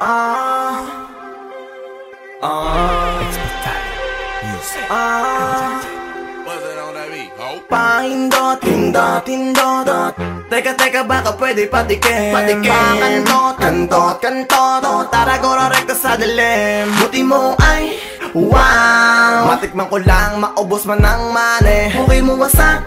Pahindot, hindot, hindot. Teka, baka pwede patikin. Pakantot, kantot, kantot. Tara gora rekta sa dilim. Buti mo ay wow. Matikman ko lang, maubos man ng mani. Okay mo wasak.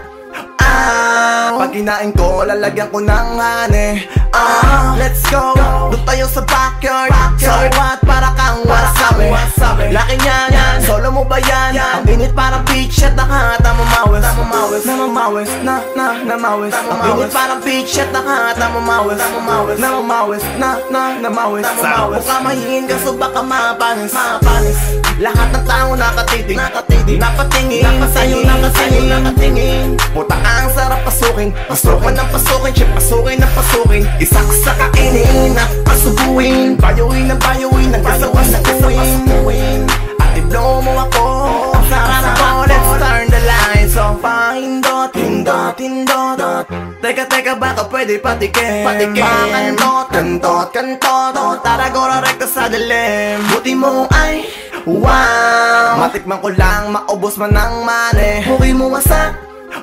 Pag kinain ko, lalagyan ko ng honey. Let's go, doon tayo sa backyard. So what, para kang wasabi. Laki niyan, solo mo ba yan? Ang init parang beach at nakahata mamawis. Namamawis, namawis. Ang init parang beach at nakahata mamawis. Namamawis, namawis. Baka mahihin ka so baka mapanis. Lahat ng tao nakatitig, napatingin sa'yo, nakatingin. Puta ang sarap pasukin, pasukin ng pasukin, chip pasukin ng pasukin. Isak sa kainin at pasubuin, bayuin ng bayuin, nagkasawa-sakuin. At i-blow mo ako, ang sarap ko, let's turn the lights on. Pahindot, hindot, hindot. Teka, baka pwede patikin. Pakantot, kantot. Tara gora rekta sa dilim. Buti mo ay wow. Matikman ko lang, maubos man ng mani. Okay mo wasak.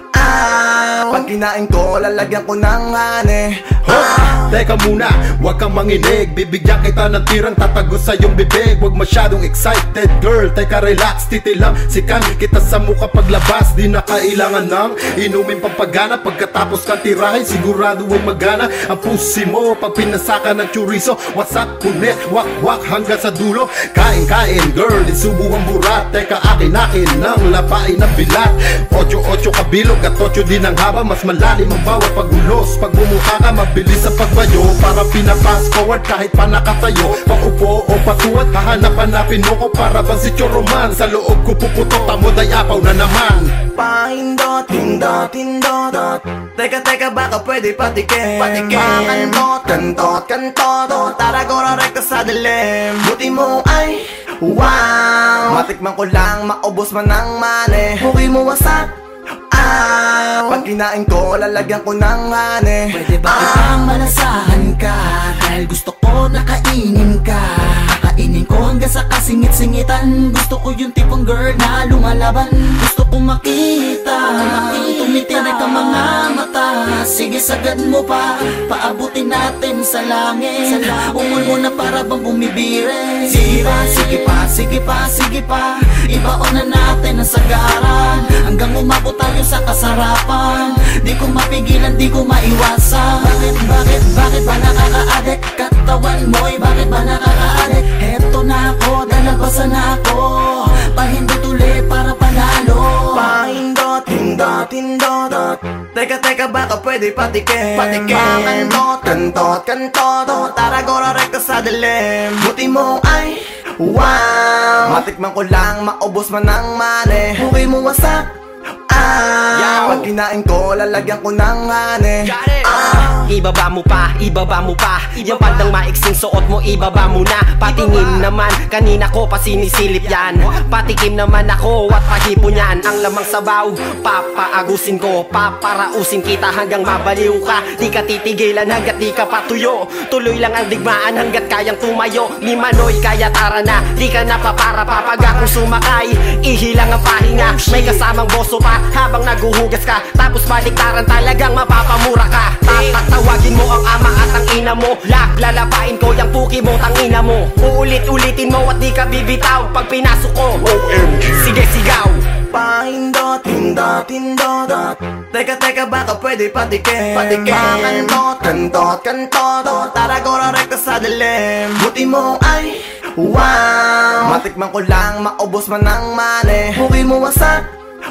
Pag kinain ko, lalagyan ko ng honey. Teka muna, wag kang manginig. Bibigyan kita ng tirang tatago sa iyong bibig. Wag masyadong excited girl, teka relax. Titilam, sikan kita sa mukha paglabas. Di na kailangan ng inumin pampagana. Pagkatapos kang tirahin, sigurado ang magana ang pusi mo pag pinasaka ng chorizo. Wasak, punit, wak hanggang sa dulo. Kain girl, isubo ang burat. Teka akin ng lapain ng bilat. 8-8 kabilog at 8 din ang haba. Mas malalim ang bawat pagulos. Pag bumuka ka, mabilis ang pagbayo. Para pinapass forward kahit pa nakatayo. Paupo o patuwad, hahanap-hanapin mo ko. Para bang si Choroman, sa loob ko puputo. Tamo dayapaw na naman. Pahindot, hindot, hindot. Teka, baka pwede patikin. Pakantot, kantot. Tara gora rekta sa dilim. Buti mo ay wow. Matikman ko lang, maubos man ng mani. Okay mo wasak. Pag kinain ko, lalagyan ko ng honey. Pwede ba kitang malasahan ka? Dahil gusto ko nakainin ka. Kakainin ko hanggang sa kasingit-singitan. Gusto ko yung tipong girl na lumalaban. Gusto ko makita tumitirik ang mga mata. Sige sagad mo pa, paabutin natin sa langit. Umul mo na para bang bumibire. Sige pa, ibaon na natin ang sagaran. Hanggang umabot tayo sa kasarapan. Di ko mapigilan, di ko maiwasan. Bakit ba nakaka-addict? Katawan mo'y bakit ba nakaka-addict? Heto na ako, dalabasan na ako. Pahindot ulit para panalo. Pahindot, hindot, hindot. Teka, baka pwede patikin. Pakantot, kantot. Tara gora rekta sa dilim. Buti mo ay wow. Matikman ko lang, maubos man ng mani. Okay mo wasak. Pag kinain ko, lalagyan ko ng honey. Ibaba mo pa, yung pandang maiksing suot mo, ibaba mo na. Patingin naman, kanina ko pa sinisilip yan. Patikim naman ako at pahipo niyan. Ang lamang sabaw, papaagusin ko. Paparausin kita hanggang mabaliw ka. Di ka titigilan hanggat di ka patuyo. Tuloy lang ang digmaan hanggat kayang tumayo. Ni Manoy kaya tara na, di ka napapara pa. Pag akong sumakay, ihilang ang pahinga. May kasamang boso pa habang naguhugas ka. Tapos baliktaran talagang mapapamura ka. Tatawagin mo ang ama at ang ina mo. Lalapain ko yung puki mo, tangina mo. Uulit-ulitin mo at di ka bibitaw. Pag pinasok ko, OMG, sige sigaw. Pahindot, hindot, hindot. Teka, baka pwede patikin. Pakantot, kantot. Tara gora rekta sa dilim. Buti mo ay wow. Matikman ko lang, maubos man ng mani. Okay mo wasak.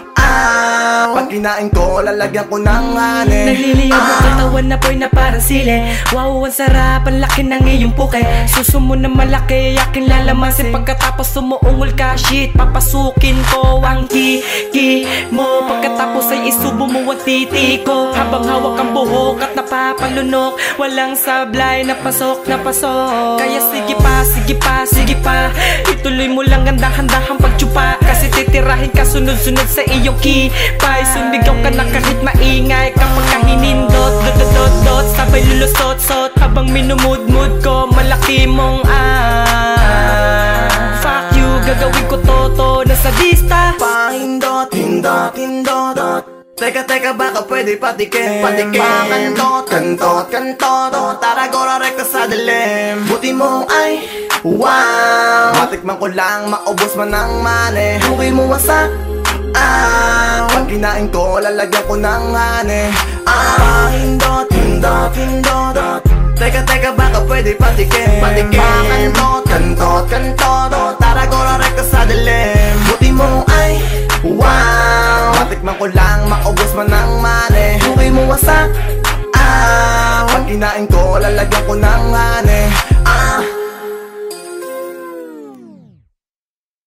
Pag kinain ko, lalagyan ko ng honey. Nagliliyab ang katawan na boy na parang sili. Wow, ang sarap, ang laki ng iyong puke. Suso mo na malaki, aking lalamasin. Pagkatapos sumuungol ka, shit, papasukin ko ang kiki mo. Pagkatapos ay isubo mo ang titi ko. Habang hawak ang buhok at napapalunok, walang sablay na pasok na pasok. Kaya sige pa, ituloy mo lang ang dahan-dahang pagtsupa. Kasi Kasi titirahin ka sunod-sunod sa iyong kipay. Sumigaw ka na kahit maingay kapag kahinindot. Dot, sabay lulusot-sot habang minumudmud ko malaki mong fuck you, gagawin ko toto na sadista. Pahindot, hindot, hindot. Teka, baka pwede patikin. Pakantot, kantot. Tara, gora rekta sa dilim. Buti mo ay wow. Matikman ko lang, maubos man ng mani. Hukay mo wasak. Pag kinain ko, lalagyan ko ng hane. Hindot. Teka, baka pwede patikin. Pakantot, kantot. Tara, gora rekta sa dilim. Buti mo ay wow. Matikman ko lang, maubos man ng mani. Hukay mo wasak. Pag kinain ko, lalagyan ko na